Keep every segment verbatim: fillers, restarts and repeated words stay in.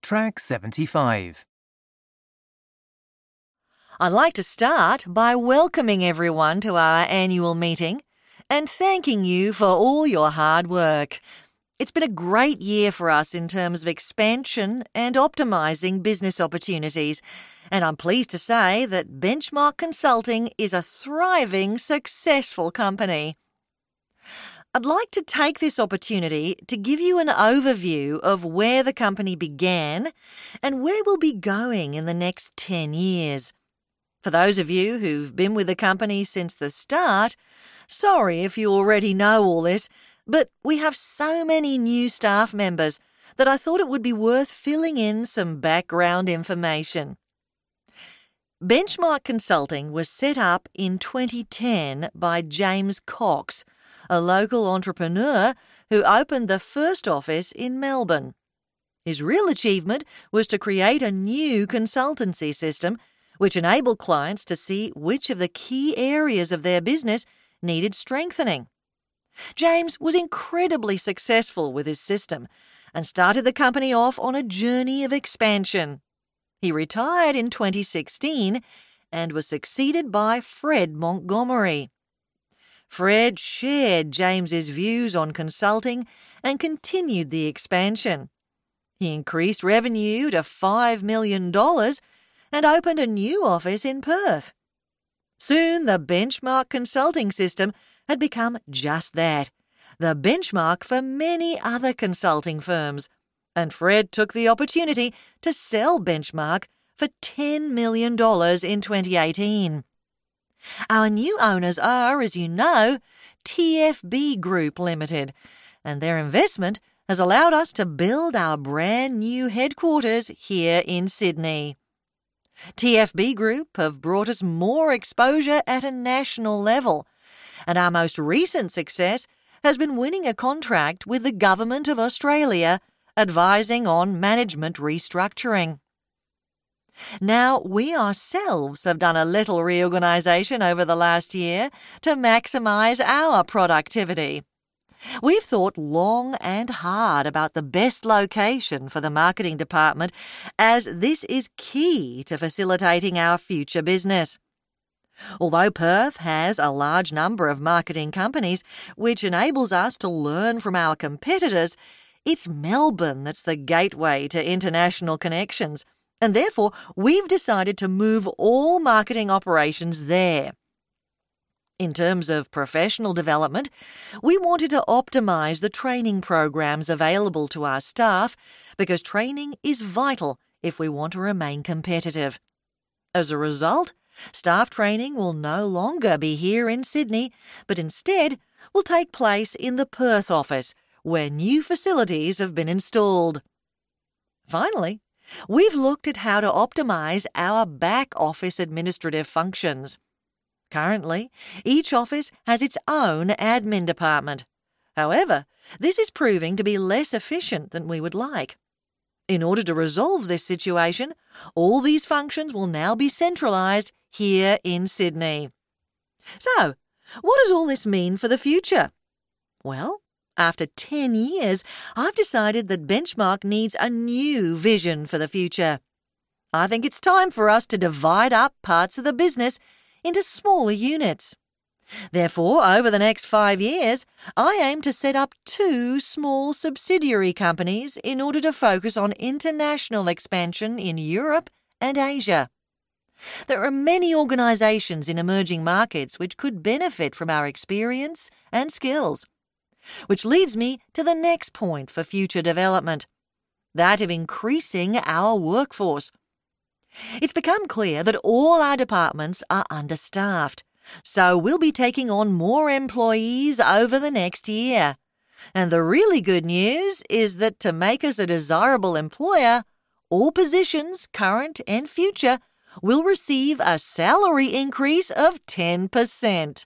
Track seventy-five. I'd like to start by welcoming everyone to our annual meeting and thanking you for all your hard work. It's been a great year for us in terms of expansion and optimising business opportunities, and I'm pleased to say that Benchmark Consulting is a thriving, successful company. I'd like to take this opportunity to give you an overview of where the company began and where we'll be going in the next ten years. For those of you who've been with the company since the start, sorry if you already know all this, but we have so many new staff members that I thought it would be worth filling in some background information. Benchmark Consulting was set up in twenty ten by James Cox, a local entrepreneur who opened the first office in Melbourne. His real achievement was to create a new consultancy system which enabled clients to see which of the key areas of their business needed strengthening. James was incredibly successful with his system and started the company off on a journey of expansion. He retired in twenty sixteen and was succeeded by Fred Montgomery. Fred shared James's views on consulting and continued the expansion. He increased revenue to five million dollars and opened a new office in Perth. Soon the Benchmark Consulting system had become just that, the benchmark for many other consulting firms, and Fred took the opportunity to sell Benchmark for ten million dollars in twenty eighteen. Our new owners are, as you know, T F B Group Limited, and their investment has allowed us to build our brand new headquarters here in Sydney. T F B Group have brought us more exposure at a national level, and our most recent success has been winning a contract with the Government of Australia advising on management restructuring. Now, we ourselves have done a little reorganisation over the last year to maximise our productivity. We've thought long and hard about the best location for the marketing department, as this is key to facilitating our future business. Although Perth has a large number of marketing companies, which enables us to learn from our competitors, it's Melbourne that's the gateway to international connections, and therefore we've decided to move all marketing operations there. In terms of professional development, we wanted to optimise the training programs available to our staff because training is vital if we want to remain competitive. As a result, staff training will no longer be here in Sydney, but instead will take place in the Perth office, where new facilities have been installed. Finally, we've looked at how to optimise our back office administrative functions. Currently, each office has its own admin department. However, this is proving to be less efficient than we would like. In order to resolve this situation, all these functions will now be centralised here in Sydney. So, what does all this mean for the future? Well, after ten years, I've decided that Benchmark needs a new vision for the future. I think it's time for us to divide up parts of the business into smaller units. Therefore, over the next five years, I aim to set up two small subsidiary companies in order to focus on international expansion in Europe and Asia. There are many organisations in emerging markets which could benefit from our experience and skills, which leads me to the next point for future development, that of increasing our workforce. It's become clear that all our departments are understaffed, so we'll be taking on more employees over the next year. And the really good news is that to make us a desirable employer, all positions, current and future, will receive a salary increase of ten percent.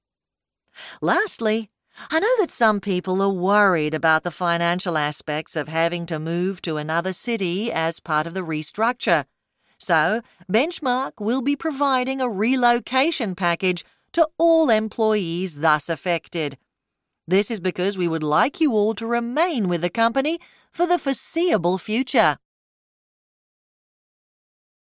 Lastly, I know that some people are worried about the financial aspects of having to move to another city as part of the restructure. So, Benchmark will be providing a relocation package to all employees thus affected. This is because we would like you all to remain with the company for the foreseeable future.